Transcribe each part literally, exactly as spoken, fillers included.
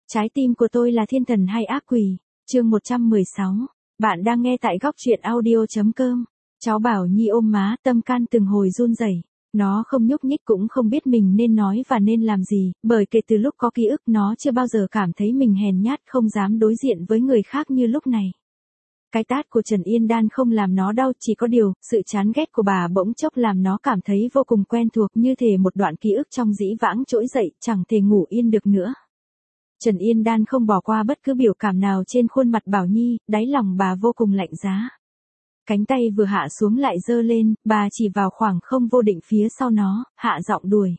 Trái tim của tôi là thiên thần hay ác quỷ? Chương một trăm mười sáu. Bạn đang nghe tại góc truyện audio chấm com. Cháu Bảo Nhi ôm má, tâm can từng hồi run rẩy. Nó không nhúc nhích cũng không biết mình nên nói và nên làm gì, bởi kể từ lúc có ký ức nó chưa bao giờ cảm thấy mình hèn nhát không dám đối diện với người khác như lúc này. Cái tát của Trần Yên Đan không làm nó đau, chỉ có điều, sự chán ghét của bà bỗng chốc làm nó cảm thấy vô cùng quen thuộc, như thể một đoạn ký ức trong dĩ vãng trỗi dậy, chẳng thể ngủ yên được nữa. Trần Yên Đan không bỏ qua bất cứ biểu cảm nào trên khuôn mặt Bảo Nhi, đáy lòng bà vô cùng lạnh giá. Cánh tay vừa hạ xuống lại giơ lên, bà chỉ vào khoảng không vô định phía sau nó, hạ giọng đuổi.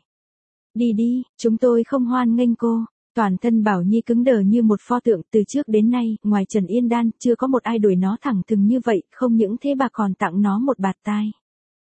Đi đi, chúng tôi không hoan nghênh cô. Toàn thân Bảo Nhi cứng đờ như một pho tượng, từ trước đến nay, ngoài Trần Yên Đan, chưa có một ai đuổi nó thẳng thừng như vậy, không những thế bà còn tặng nó một bạt tai.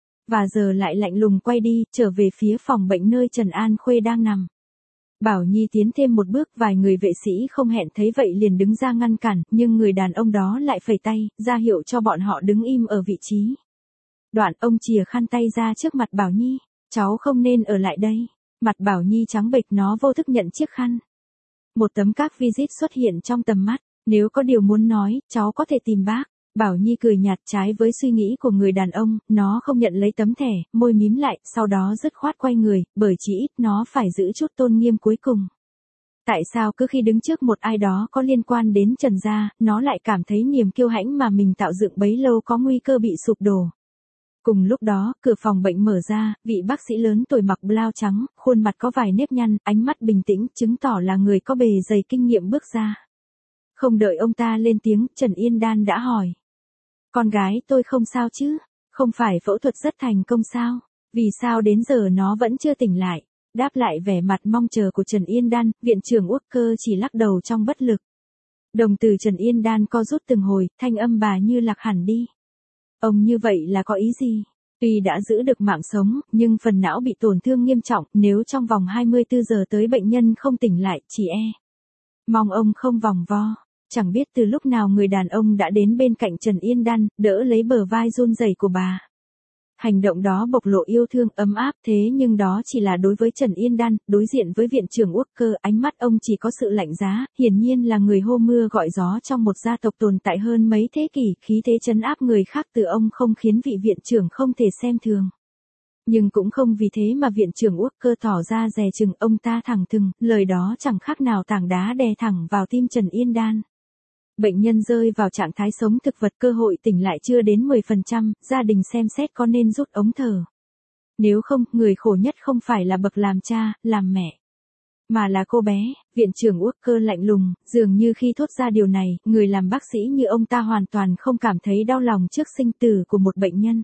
Và giờ lại lạnh lùng quay đi, trở về phía phòng bệnh nơi Trần An Khuê đang nằm. Bảo Nhi tiến thêm một bước, vài người vệ sĩ không hẹn thấy vậy liền đứng ra ngăn cản, nhưng người đàn ông đó lại phẩy tay, ra hiệu cho bọn họ đứng im ở vị trí. Đoạn ông chìa khăn tay ra trước mặt Bảo Nhi, cháu không nên ở lại đây. Mặt Bảo Nhi trắng bệch, nó vô thức nhận chiếc khăn. Một tấm các visit xuất hiện trong tầm mắt, nếu có điều muốn nói, cháu có thể tìm bác. Bảo Nhi cười nhạt, trái với suy nghĩ của người đàn ông, nó không nhận lấy tấm thẻ, môi mím lại, sau đó dứt khoát quay người, bởi chỉ ít nó phải giữ chút tôn nghiêm cuối cùng. Tại sao cứ khi đứng trước một ai đó có liên quan đến Trần gia, nó lại cảm thấy niềm kiêu hãnh mà mình tạo dựng bấy lâu có nguy cơ bị sụp đổ. Cùng lúc đó, cửa phòng bệnh mở ra, vị bác sĩ lớn tuổi mặc blau trắng, khuôn mặt có vài nếp nhăn, ánh mắt bình tĩnh, chứng tỏ là người có bề dày kinh nghiệm bước ra. Không đợi ông ta lên tiếng, Trần Yên Đan đã hỏi. Con gái tôi không sao chứ? Không phải phẫu thuật rất thành công sao? Vì sao đến giờ nó vẫn chưa tỉnh lại? Đáp lại vẻ mặt mong chờ của Trần Yên Đan, viện trưởng Uất Cơ chỉ lắc đầu trong bất lực. Đồng tử Trần Yên Đan co rút từng hồi, thanh âm bà như lạc hẳn đi. Ông như vậy là có ý gì? Tuy đã giữ được mạng sống, nhưng phần não bị tổn thương nghiêm trọng, nếu trong vòng hai mươi tư giờ tới bệnh nhân không tỉnh lại, chỉ e. Mong ông không vòng vo. Chẳng biết từ lúc nào người đàn ông đã đến bên cạnh Trần Yên Đan, đỡ lấy bờ vai run rẩy của bà. Hành động đó bộc lộ yêu thương ấm áp, thế nhưng đó chỉ là đối với Trần Yên Đan, đối diện với viện trưởng Uất Cơ, ánh mắt ông chỉ có sự lạnh giá, hiển nhiên là người hô mưa gọi gió trong một gia tộc tồn tại hơn mấy thế kỷ, khí thế trấn áp người khác từ ông không khiến vị viện trưởng không thể xem thường. Nhưng cũng không vì thế mà viện trưởng Uất Cơ tỏ ra dè chừng, ông ta thẳng thừng, lời đó chẳng khác nào tảng đá đè thẳng vào tim Trần Yên Đan. Bệnh nhân rơi vào trạng thái sống thực vật, cơ hội tỉnh lại chưa đến mười phần trăm, gia đình xem xét có nên rút ống thở. Nếu không, người khổ nhất không phải là bậc làm cha, làm mẹ, mà là cô bé. Viện trưởng Uất Cơ lạnh lùng, dường như khi thốt ra điều này, người làm bác sĩ như ông ta hoàn toàn không cảm thấy đau lòng trước sinh tử của một bệnh nhân.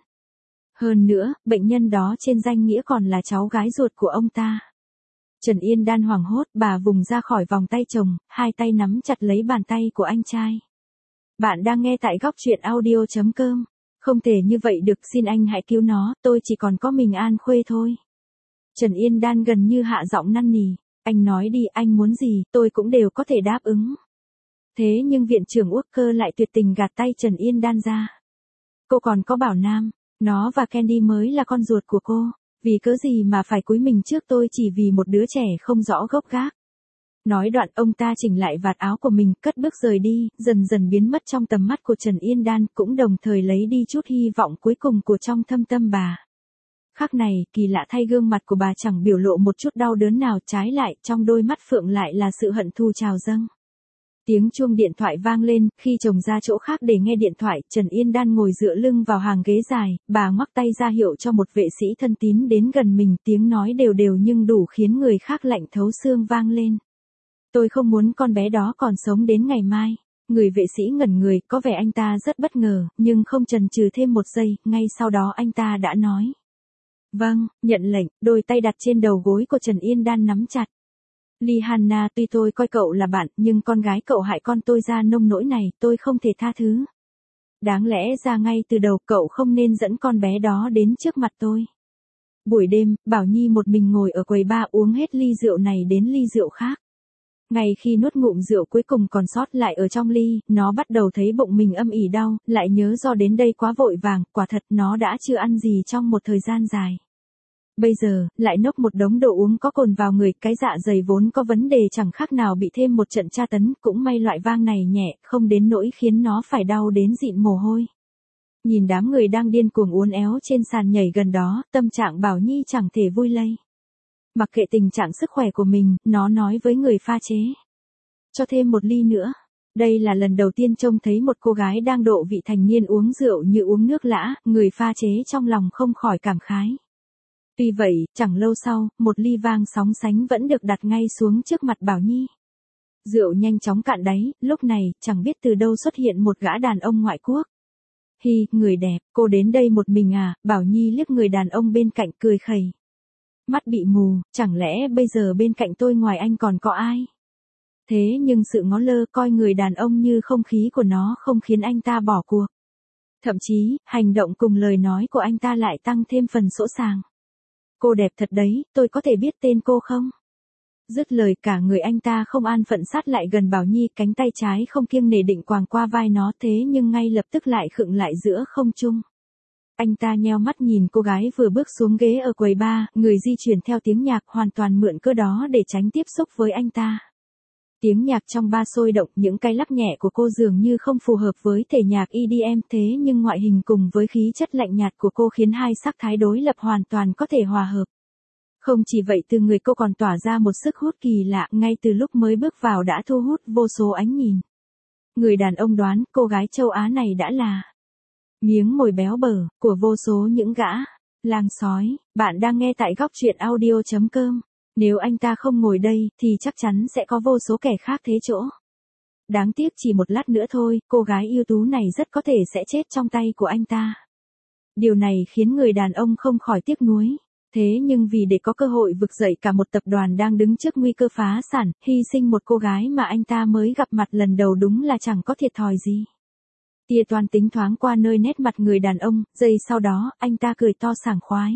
Hơn nữa, bệnh nhân đó trên danh nghĩa còn là cháu gái ruột của ông ta. Trần Yên Đan hoảng hốt, bà vùng ra khỏi vòng tay chồng, hai tay nắm chặt lấy bàn tay của anh trai. Bạn đang nghe tại góc truyện audio chấm com. Không thể như vậy được, xin anh hãy cứu nó, tôi chỉ còn có mình An Khuê thôi. Trần Yên Đan gần như hạ giọng năn nỉ, anh nói đi, anh muốn gì, tôi cũng đều có thể đáp ứng. Thế nhưng viện trưởng Uất Cơ lại tuyệt tình gạt tay Trần Yên Đan ra. Cô còn có Bảo Nam, nó và Candy mới là con ruột của cô. Vì cớ gì mà phải cúi mình trước tôi chỉ vì một đứa trẻ không rõ gốc gác. Nói đoạn ông ta chỉnh lại vạt áo của mình, cất bước rời đi, dần dần biến mất trong tầm mắt của Trần Yên Đan, cũng đồng thời lấy đi chút hy vọng cuối cùng của trong thâm tâm bà. Khắc này, kỳ lạ thay, gương mặt của bà chẳng biểu lộ một chút đau đớn nào, trái lại, trong đôi mắt phượng lại là sự hận thù trào dâng. Tiếng chuông điện thoại vang lên, khi chồng ra chỗ khác để nghe điện thoại, Trần Yên Đan ngồi dựa lưng vào hàng ghế dài, bà ngoắc tay ra hiệu cho một vệ sĩ thân tín đến gần mình, tiếng nói đều đều nhưng đủ khiến người khác lạnh thấu xương vang lên. Tôi không muốn con bé đó còn sống đến ngày mai. Người vệ sĩ ngẩn người, có vẻ anh ta rất bất ngờ, nhưng không chần chừ thêm một giây, ngay sau đó anh ta đã nói. Vâng, nhận lệnh, đôi tay đặt trên đầu gối của Trần Yên Đan nắm chặt. Ly Hanna, tuy tôi coi cậu là bạn, nhưng con gái cậu hại con tôi ra nông nỗi này, tôi không thể tha thứ. Đáng lẽ ra ngay từ đầu cậu không nên dẫn con bé đó đến trước mặt tôi. Buổi đêm, Bảo Nhi một mình ngồi ở quầy bar uống hết ly rượu này đến ly rượu khác. Ngay khi nuốt ngụm rượu cuối cùng còn sót lại ở trong ly, nó bắt đầu thấy bụng mình âm ỉ đau, lại nhớ do đến đây quá vội vàng, quả thật nó đã chưa ăn gì trong một thời gian dài. Bây giờ, lại nốc một đống đồ uống có cồn vào người, cái dạ dày vốn có vấn đề chẳng khác nào bị thêm một trận tra tấn, cũng may loại vang này nhẹ, không đến nỗi khiến nó phải đau đến dịn mồ hôi. Nhìn đám người đang điên cuồng uốn éo trên sàn nhảy gần đó, tâm trạng Bảo Nhi chẳng thể vui lây. Mặc kệ tình trạng sức khỏe của mình, nó nói với người pha chế. Cho thêm một ly nữa. Đây là lần đầu tiên trông thấy một cô gái đang độ vị thành niên uống rượu như uống nước lã, người pha chế trong lòng không khỏi cảm khái. Tuy vậy, chẳng lâu sau, một ly vang sóng sánh vẫn được đặt ngay xuống trước mặt Bảo Nhi. Rượu nhanh chóng cạn đáy, lúc này, chẳng biết từ đâu xuất hiện một gã đàn ông ngoại quốc. Hi, người đẹp, cô đến đây một mình à? Bảo Nhi liếc người đàn ông bên cạnh cười khẩy. Mắt bị mù, chẳng lẽ bây giờ bên cạnh tôi ngoài anh còn có ai? Thế nhưng sự ngó lơ coi người đàn ông như không khí của nó không khiến anh ta bỏ cuộc. Thậm chí, hành động cùng lời nói của anh ta lại tăng thêm phần sỗ sàng. Cô đẹp thật đấy, tôi có thể biết tên cô không? Dứt lời cả người anh ta không an phận sát lại gần Bảo Nhi, cánh tay trái không kiêng nể định quàng qua vai nó, thế nhưng ngay lập tức lại khựng lại giữa không trung. Anh ta nheo mắt nhìn cô gái vừa bước xuống ghế ở quầy bar, người di chuyển theo tiếng nhạc, hoàn toàn mượn cơ đó để tránh tiếp xúc với anh ta. Tiếng nhạc trong bar sôi động, những cái lắc nhẹ của cô dường như không phù hợp với thể nhạc e đê em, thế nhưng ngoại hình cùng với khí chất lạnh nhạt của cô khiến hai sắc thái đối lập hoàn toàn có thể hòa hợp. Không chỉ vậy, từ người cô còn tỏa ra một sức hút kỳ lạ, ngay từ lúc mới bước vào đã thu hút vô số ánh nhìn. Người đàn ông đoán cô gái châu Á này đã là miếng mồi béo bở của vô số những gã lang sói. Bạn đang nghe tại góc truyện audio chấm com. Nếu anh ta không ngồi đây, thì chắc chắn sẽ có vô số kẻ khác thế chỗ. Đáng tiếc chỉ một lát nữa thôi, cô gái ưu tú này rất có thể sẽ chết trong tay của anh ta. Điều này khiến người đàn ông không khỏi tiếc nuối. Thế nhưng vì để có cơ hội vực dậy cả một tập đoàn đang đứng trước nguy cơ phá sản, hy sinh một cô gái mà anh ta mới gặp mặt lần đầu đúng là chẳng có thiệt thòi gì. Tia toan tính thoáng qua nơi nét mặt người đàn ông, giây sau đó, anh ta cười to sảng khoái.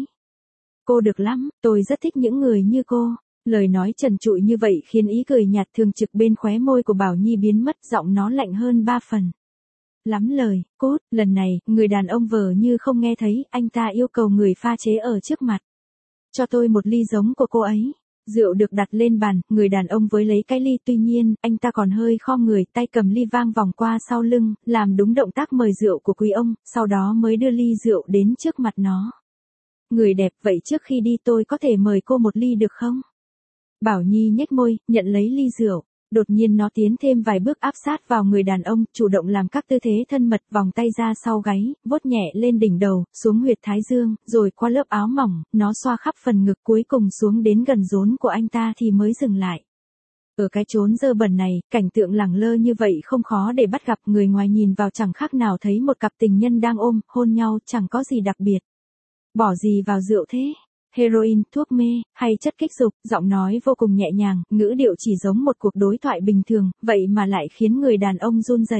Cô được lắm, tôi rất thích những người như cô. Lời nói trần trụi như vậy khiến ý cười nhạt thường trực bên khóe môi của Bảo Nhi biến mất, giọng nó lạnh hơn ba phần. Lắm lời, cút, lần này, người đàn ông vờ như không nghe thấy, anh ta yêu cầu người pha chế ở trước mặt. Cho tôi một ly giống của cô ấy. Rượu được đặt lên bàn, người đàn ông với lấy cái ly, tuy nhiên, anh ta còn hơi khom người, tay cầm ly vang vòng qua sau lưng, làm đúng động tác mời rượu của quý ông, sau đó mới đưa ly rượu đến trước mặt nó. Người đẹp, vậy trước khi đi tôi có thể mời cô một ly được không? Bảo Nhi nhếch môi, nhận lấy ly rượu. Đột nhiên nó tiến thêm vài bước áp sát vào người đàn ông, chủ động làm các tư thế thân mật, vòng tay ra sau gáy, vuốt nhẹ lên đỉnh đầu, xuống huyệt thái dương, rồi qua lớp áo mỏng, nó xoa khắp phần ngực, cuối cùng xuống đến gần rốn của anh ta thì mới dừng lại. Ở cái chốn dơ bẩn này, cảnh tượng lẳng lơ như vậy không khó để bắt gặp, người ngoài nhìn vào chẳng khác nào thấy một cặp tình nhân đang ôm, hôn nhau, chẳng có gì đặc biệt. Bỏ gì vào rượu thế? Heroin, thuốc mê, hay chất kích dục, giọng nói vô cùng nhẹ nhàng, ngữ điệu chỉ giống một cuộc đối thoại bình thường, vậy mà lại khiến người đàn ông run rẩy.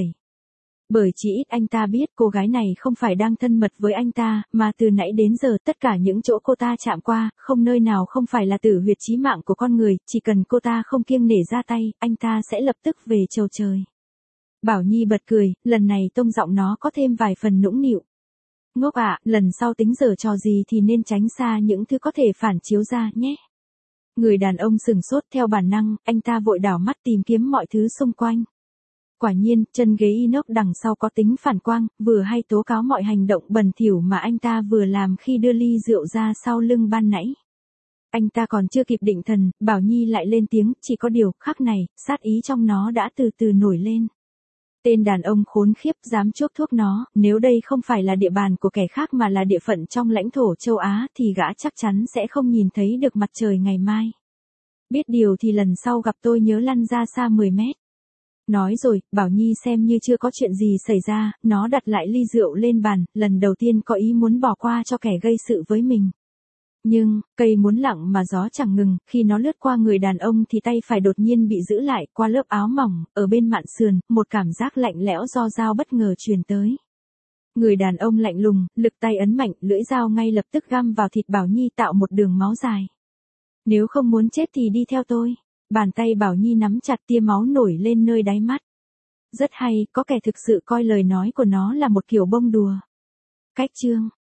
Bởi chỉ ít anh ta biết cô gái này không phải đang thân mật với anh ta, mà từ nãy đến giờ tất cả những chỗ cô ta chạm qua, không nơi nào không phải là tử huyệt chí mạng của con người, chỉ cần cô ta không kiêng nể ra tay, anh ta sẽ lập tức về chầu trời. Bảo Nhi bật cười, lần này tông giọng nó có thêm vài phần nũng nịu. Ngốc ạ, à, lần sau tính giở trò gì thì nên tránh xa những thứ có thể phản chiếu ra nhé. Người đàn ông sừng sốt, theo bản năng, anh ta vội đảo mắt tìm kiếm mọi thứ xung quanh. Quả nhiên, chân ghế inox đằng sau có tính phản quang, vừa hay tố cáo mọi hành động bẩn thỉu mà anh ta vừa làm khi đưa ly rượu ra sau lưng ban nãy. Anh ta còn chưa kịp định thần, Bảo Nhi lại lên tiếng, chỉ có điều, khắc này, sát ý trong nó đã từ từ nổi lên. Tên đàn ông khốn khiếp dám chuốc thuốc nó, nếu đây không phải là địa bàn của kẻ khác mà là địa phận trong lãnh thổ châu Á thì gã chắc chắn sẽ không nhìn thấy được mặt trời ngày mai. Biết điều thì lần sau gặp tôi nhớ lăn ra xa mười mét. Nói rồi, Bảo Nhi xem như chưa có chuyện gì xảy ra, nó đặt lại ly rượu lên bàn, lần đầu tiên có ý muốn bỏ qua cho kẻ gây sự với mình. Nhưng, cây muốn lặng mà gió chẳng ngừng, khi nó lướt qua người đàn ông thì tay phải đột nhiên bị giữ lại, qua lớp áo mỏng, ở bên mạn sườn, một cảm giác lạnh lẽo do dao bất ngờ truyền tới. Người đàn ông lạnh lùng, lực tay ấn mạnh, lưỡi dao ngay lập tức găm vào thịt Bảo Nhi tạo một đường máu dài. Nếu không muốn chết thì đi theo tôi. Bàn tay Bảo Nhi nắm chặt, tia máu nổi lên nơi đáy mắt. Rất hay, có kẻ thực sự coi lời nói của nó là một kiểu bông đùa. Cách chương